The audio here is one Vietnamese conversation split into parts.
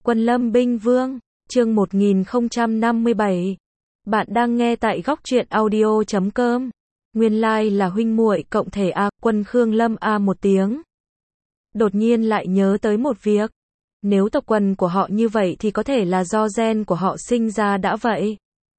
Quân Lâm Binh Vương, chương 1057. Bạn đang nghe tại góc truyện audio.com. Nguyên lai là huynh muội cộng thể A, Quân Khương Lâm A một tiếng. Đột nhiên lại nhớ tới một việc. Nếu tộc quần của họ như vậy thì có thể là do gen của họ sinh ra đã vậy.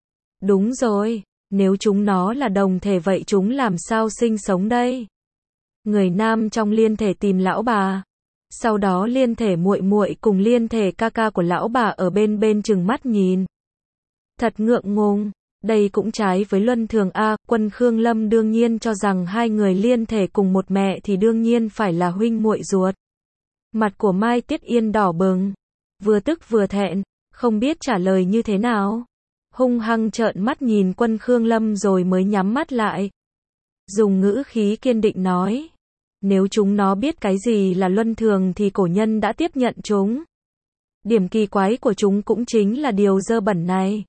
Đúng rồi, nếu chúng nó là đồng thể vậy chúng làm sao sinh sống đây? Người nam trong liên thể tìm lão bà. Sau đó liên thể muội muội cùng liên thể ca ca của lão bà ở bên bên trừng mắt nhìn. Thật ngượng ngùng, đây cũng trái với luân thường A, Quân Khương Lâm đương nhiên cho rằng hai người liên thể cùng một mẹ thì đương nhiên phải là huynh muội ruột. Mặt của Mai Tiết Yên đỏ bừng, vừa tức vừa thẹn, không biết trả lời như thế nào. Hung hăng trợn mắt nhìn Quân Khương Lâm rồi mới nhắm mắt lại. Dùng ngữ khí kiên định nói. Nếu chúng nó biết cái gì là luân thường thì cổ nhân đã tiếp nhận chúng. Điểm kỳ quái của chúng cũng chính là điều dơ bẩn này.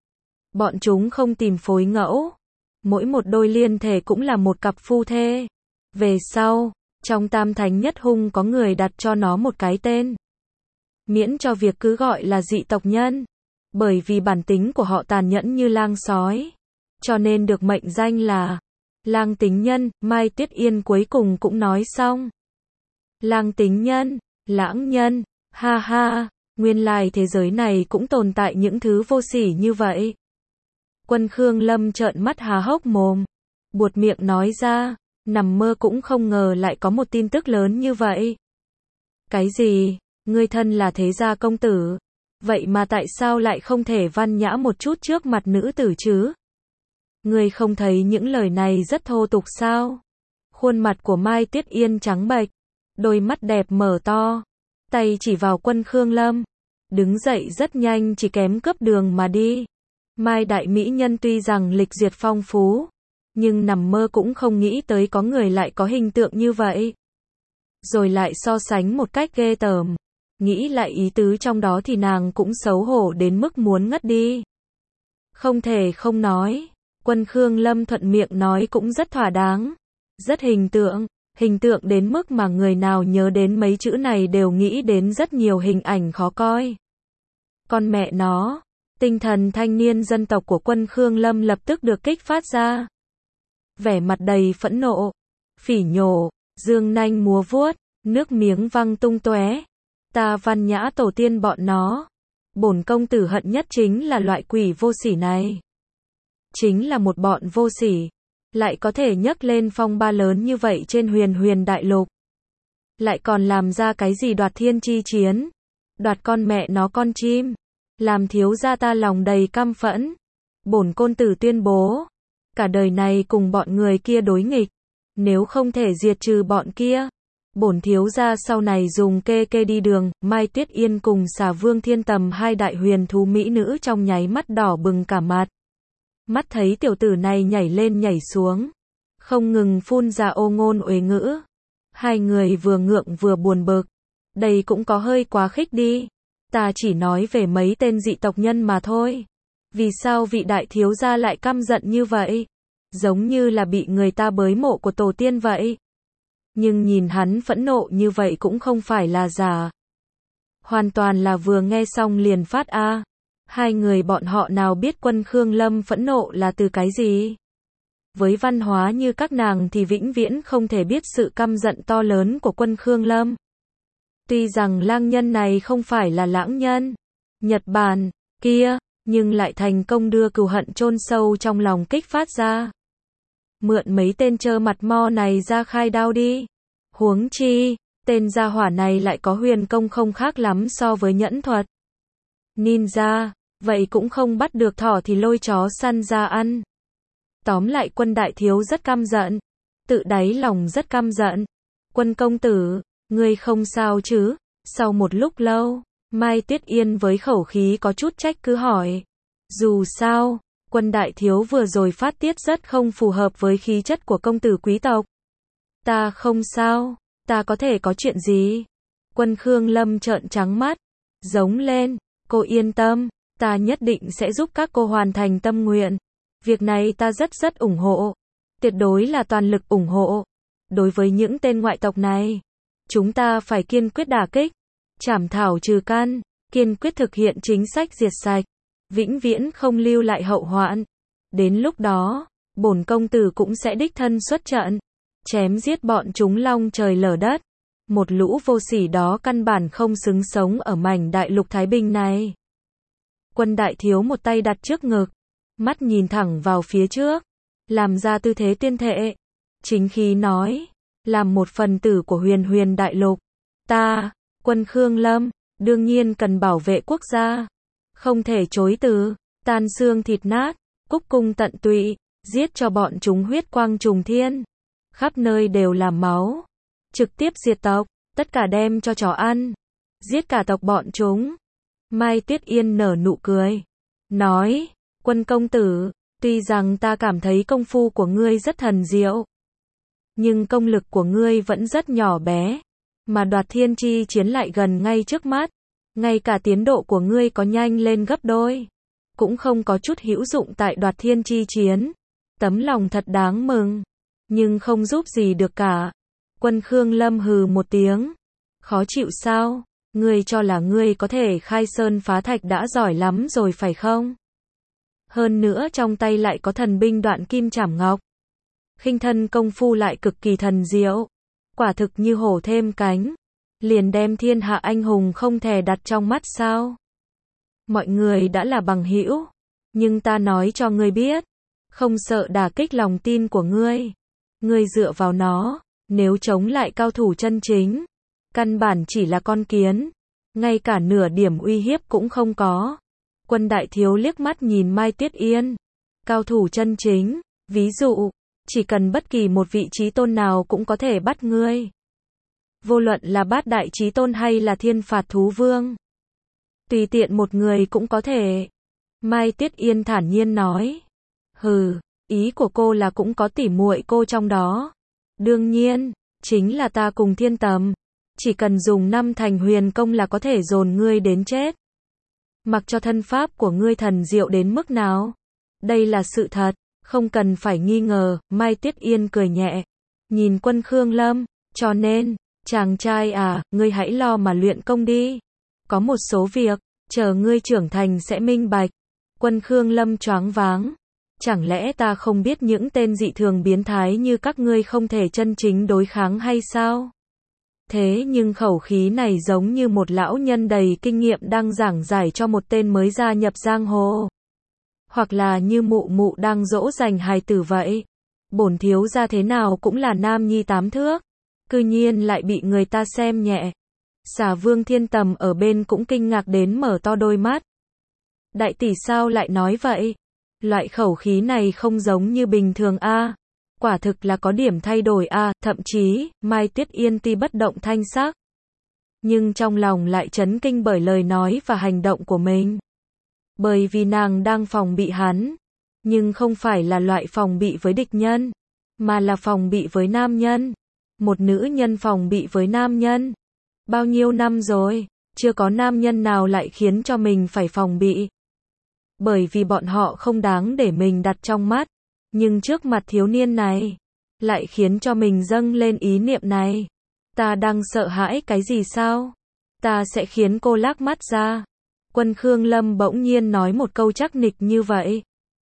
Bọn chúng không tìm phối ngẫu. Mỗi một đôi liên thể cũng là một cặp phu thê. Về sau, trong Tam Thánh Nhất Hung có người đặt cho nó một cái tên. Miễn cho việc cứ gọi là dị tộc nhân. Bởi vì bản tính của họ tàn nhẫn như lang sói. Cho nên được mệnh danh là lang tính nhân. Mai Tiết Yên cuối cùng cũng nói xong. Lang tính nhân, lãng nhân, ha ha, nguyên lai thế giới này cũng tồn tại những thứ vô sỉ như vậy. Quân Khương Lâm trợn mắt há hốc mồm, buột miệng nói ra, nằm mơ cũng không ngờ lại có một tin tức lớn như vậy. Cái gì? Ngươi thân là thế gia công tử, vậy mà tại sao lại không thể văn nhã một chút trước mặt nữ tử chứ? Ngươi không thấy những lời này rất thô tục sao? Khuôn mặt của Mai Tiết Yên trắng bệch, đôi mắt đẹp mở to, tay chỉ vào Quân Khương Lâm, đứng dậy rất nhanh chỉ kém cướp đường mà đi. Mai đại mỹ nhân tuy rằng lịch duyệt phong phú, nhưng nằm mơ cũng không nghĩ tới có người lại có hình tượng như vậy. Rồi lại so sánh một cách ghê tởm, nghĩ lại ý tứ trong đó thì nàng cũng xấu hổ đến mức muốn ngất đi. Không thể không nói. Quân Khương Lâm thuận miệng nói cũng rất thỏa đáng, rất hình tượng đến mức mà người nào nhớ đến mấy chữ này đều nghĩ đến rất nhiều hình ảnh khó coi. Con mẹ nó, tinh thần thanh niên dân tộc của Quân Khương Lâm lập tức được kích phát ra. Vẻ mặt đầy phẫn nộ, phỉ nhổ, dương nanh múa vuốt, nước miếng văng tung tóe. Ta văn nhã tổ tiên bọn nó. Bổn công tử hận nhất chính là loại quỷ vô sỉ này. Chính là một bọn vô sỉ, lại có thể nhấc lên phong ba lớn như vậy trên huyền đại lục. Lại còn làm ra cái gì đoạt thiên chi chiến, đoạt con mẹ nó con chim, làm thiếu gia ta lòng đầy căm phẫn. Bổn côn tử tuyên bố, cả đời này cùng bọn người kia đối nghịch, nếu không thể diệt trừ bọn kia, bổn thiếu gia sau này dùng kê đi đường. Mai Tuyết Yên cùng Xà Vương Thiên Tầm hai đại huyền thú mỹ nữ trong nháy mắt đỏ bừng cả mặt. Mắt thấy tiểu tử này nhảy lên nhảy xuống, không ngừng phun ra ô ngôn uế ngữ. Hai người vừa ngượng vừa buồn bực. Đây cũng có hơi quá khích đi. Ta chỉ nói về mấy tên dị tộc nhân mà thôi. Vì sao vị đại thiếu gia lại căm giận như vậy? Giống như là bị người ta bới mộ của tổ tiên vậy. Nhưng nhìn hắn phẫn nộ như vậy cũng không phải là giả. Hoàn toàn là vừa nghe xong liền phát A. Hai người bọn họ nào biết Quân Khương Lâm phẫn nộ là từ cái gì? Với văn hóa như các nàng thì vĩnh viễn không thể biết sự căm giận to lớn của Quân Khương Lâm. Tuy rằng lang nhân này không phải là lãng nhân Nhật Bản kia, nhưng lại thành công đưa cừu hận chôn sâu trong lòng kích phát ra. Mượn mấy tên trơ mặt mo này ra khai đao đi. Huống chi, tên gia hỏa này lại có huyền công không khác lắm so với nhẫn thuật. Ninja, vậy cũng không bắt được thỏ thì lôi chó săn ra ăn. Tóm lại Quân đại thiếu rất căm giận, tự đáy lòng rất căm giận. Quân công tử, ngươi không sao chứ? Sau một lúc lâu, Mai Tuyết Yên với khẩu khí có chút trách cứ hỏi. Dù sao, Quân đại thiếu vừa rồi phát tiết rất không phù hợp với khí chất của công tử quý tộc. Ta không sao, ta có thể có chuyện gì? Quân Khương Lâm trợn trắng mắt, giống lên. Cô yên tâm, ta nhất định sẽ giúp các cô hoàn thành tâm nguyện. Việc này ta rất ủng hộ. Tuyệt đối là toàn lực ủng hộ. Đối với những tên ngoại tộc này, chúng ta phải kiên quyết đả kích, trảm thảo trừ căn. kiên quyết thực hiện chính sách diệt sạch, vĩnh viễn không lưu lại hậu hoạn. Đến lúc đó, bổn công tử cũng sẽ đích thân xuất trận, chém giết bọn chúng long trời lở đất. Một lũ vô sỉ đó căn bản không xứng sống ở mảnh đại lục Thái Bình này. Quân đại thiếu một tay đặt trước ngực, mắt nhìn thẳng vào phía trước, làm ra tư thế tuyên thệ. Chính khí nói, làm một phần tử của huyền huyền đại lục, ta, quân Khương Lâm, đương nhiên cần bảo vệ quốc gia. Không thể chối từ, tan xương thịt nát, cúc cung tận tụy, giết cho bọn chúng huyết quang trùng thiên. Khắp nơi đều là máu. Trực tiếp diệt tộc, tất cả đem cho chó ăn. Giết cả tộc bọn chúng. Mai Tuyết Yên nở nụ cười. Nói, quân công tử, tuy rằng ta cảm thấy công phu của ngươi rất thần diệu, nhưng công lực của ngươi vẫn rất nhỏ bé. Mà đoạt thiên chi chiến lại gần ngay trước mắt. Ngay cả tiến độ của ngươi có nhanh lên gấp đôi, cũng không có chút hữu dụng tại đoạt thiên chi chiến. Tấm lòng thật đáng mừng, nhưng không giúp gì được cả. Quân Khương Lâm hừ một tiếng. Khó chịu sao? Ngươi cho là ngươi có thể khai sơn phá thạch đã giỏi lắm rồi phải không? Hơn nữa trong tay lại có thần binh Đoạn Kim Trảm Ngọc. Khinh thân công phu lại cực kỳ thần diệu. Quả thực như hổ thêm cánh. Liền đem thiên hạ anh hùng không thể đặt trong mắt sao? Mọi người đã là bằng hữu, nhưng ta nói cho ngươi biết, không sợ đả kích lòng tin của ngươi. Ngươi dựa vào nó, nếu chống lại cao thủ chân chính, căn bản chỉ là con kiến, ngay cả nửa điểm uy hiếp cũng không có. Quân đại thiếu liếc mắt nhìn Mai Tuyết Yên. Cao thủ chân chính, ví dụ, chỉ cần bất kỳ một vị chí tôn nào cũng có thể bắt ngươi. Vô luận là Bát Đại Chí Tôn hay là Thiên Phạt Thú Vương, tùy tiện một người cũng có thể. Mai Tuyết Yên thản nhiên nói. Hừ, ý của cô là cũng có tỉ muội cô trong đó. Đương nhiên, chính là ta cùng Thiên Tầm. Chỉ cần dùng 5 thành huyền công là có thể dồn ngươi đến chết. Mặc cho thân pháp của ngươi thần diệu đến mức nào. Đây là sự thật, không cần phải nghi ngờ. Mai Tuyết Yên cười nhẹ, nhìn Quân Khương Lâm, cho nên, chàng trai à, ngươi hãy lo mà luyện công đi. Có một số việc, chờ ngươi trưởng thành sẽ minh bạch. Quân Khương Lâm choáng váng. Chẳng lẽ ta không biết những tên dị thường biến thái như các ngươi không thể chân chính đối kháng hay sao? Thế nhưng khẩu khí này giống như một lão nhân đầy kinh nghiệm đang giảng giải cho một tên mới gia nhập giang hồ. Hoặc là như mụ mụ đang dỗ dành hài tử vậy. Bổn thiếu gia thế nào cũng là nam nhi 8 thước. Cư nhiên lại bị người ta xem nhẹ. Xà Vương Thiên Tầm ở bên cũng kinh ngạc đến mở to đôi mắt. Đại tỷ sao lại nói vậy? Loại khẩu khí này không giống như bình thường a. Quả thực là có điểm thay đổi a. Thậm chí, Mai Tuyết Yên tuy bất động thanh sắc, nhưng trong lòng lại chấn kinh bởi lời nói và hành động của mình. Bởi vì nàng đang phòng bị hắn, nhưng không phải là loại phòng bị với địch nhân, mà là phòng bị với nam nhân. Một nữ nhân phòng bị với nam nhân. Bao nhiêu năm rồi, chưa có nam nhân nào lại khiến cho mình phải phòng bị. Bởi vì bọn họ không đáng để mình đặt trong mắt. Nhưng trước mặt thiếu niên này, lại khiến cho mình dâng lên ý niệm này. Ta đang sợ hãi cái gì sao? Ta sẽ khiến cô lác mắt ra. Quân Khương Lâm bỗng nhiên nói một câu chắc nịch như vậy.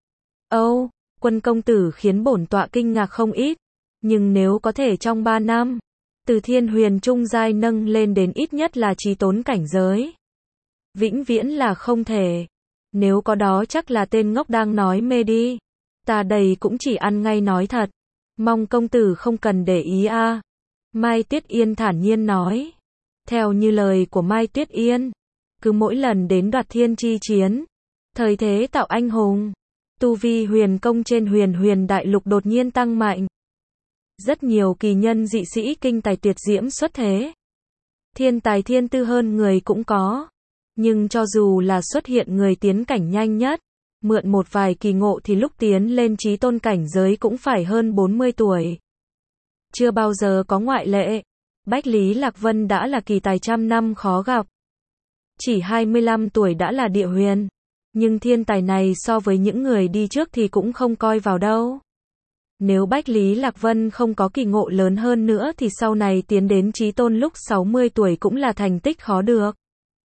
Âu, Quân công tử khiến bổn tọa kinh ngạc không ít. Nhưng nếu có thể trong 3 năm, từ thiên huyền trung giai nâng lên đến ít nhất là chí tôn cảnh giới, vĩnh viễn là không thể. Nếu có đó chắc là tên ngốc đang nói mê đi. Ta đây cũng chỉ ăn ngay nói thật. Mong công tử không cần để ý a. Mai Tuyết Yên thản nhiên nói. Theo như lời của Mai Tuyết Yên, cứ mỗi lần đến đoạt thiên chi chiến, thời thế tạo anh hùng, tu vi huyền công trên huyền huyền đại lục đột nhiên tăng mạnh. Rất nhiều kỳ nhân dị sĩ kinh tài tuyệt diễm xuất thế. Thiên tài thiên tư hơn người cũng có. Nhưng cho dù là xuất hiện người tiến cảnh nhanh nhất, mượn một vài kỳ ngộ thì lúc tiến lên chí tôn cảnh giới cũng phải hơn 40 tuổi. Chưa bao giờ có ngoại lệ. Bách Lý Lạc Vân đã là kỳ tài trăm năm khó gặp. Chỉ 25 tuổi đã là địa huyền. Nhưng thiên tài này so với những người đi trước thì cũng không coi vào đâu. Nếu Bách Lý Lạc Vân không có kỳ ngộ lớn hơn nữa thì sau này tiến đến chí tôn lúc 60 tuổi cũng là thành tích khó được.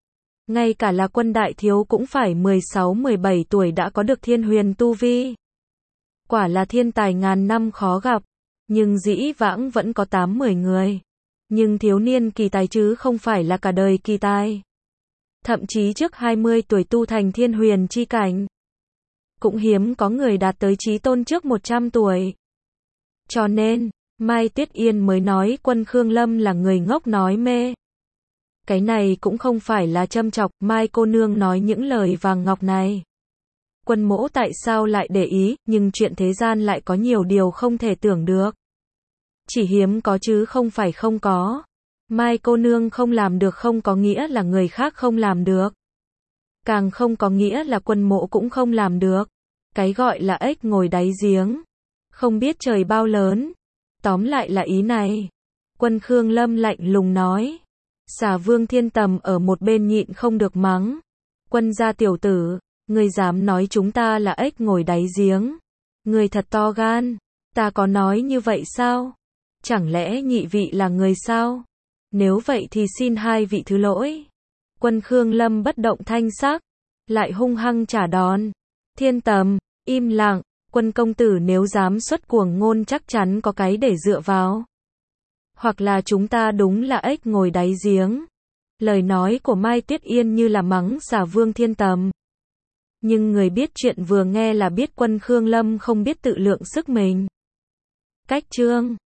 Ngay cả là Quân đại thiếu cũng phải 16-17 tuổi đã có được thiên huyền tu vi. Quả là thiên tài ngàn năm khó gặp, nhưng dĩ vãng vẫn có 8-10 người. Nhưng thiếu niên kỳ tài chứ không phải là cả đời kỳ tài. Thậm chí trước 20 tuổi tu thành thiên huyền chi cảnh. Cũng hiếm có người đạt tới chí tôn trước 100 tuổi. Cho nên, Mai Tuyết Yên mới nói Quân Khương Lâm là người ngốc nói mê. Cái này cũng không phải là châm chọc, Mai cô nương nói những lời vàng ngọc này. Quân mỗ tại sao lại để ý, nhưng chuyện thế gian lại có nhiều điều không thể tưởng được. Chỉ hiếm có chứ không phải không có. Mai cô nương không làm được không có nghĩa là người khác không làm được. Càng không có nghĩa là quân mỗ cũng không làm được. Cái gọi là ếch ngồi đáy giếng. Không biết trời bao lớn. Tóm lại là ý này. Quân Khương Lâm lạnh lùng nói. Xà Vương Thiên Tầm ở một bên nhịn không được mắng. Quân gia tiểu tử, ngươi dám nói chúng ta là ếch ngồi đáy giếng. Ngươi thật to gan. Ta có nói như vậy sao? Chẳng lẽ nhị vị là người sao? Nếu vậy thì xin hai vị thứ lỗi. Quân Khương Lâm bất động thanh sắc, lại hung hăng trả đòn. Thiên Tầm, im lặng, Quân công tử nếu dám xuất cuồng ngôn chắc chắn có cái để dựa vào. Hoặc là chúng ta đúng là ếch ngồi đáy giếng. Lời nói của Mai Tuyết Yên như là mắng Xà Vương Thiên Tầm. Nhưng người biết chuyện vừa nghe là biết Quân Khương Lâm không biết tự lượng sức mình. Cách chương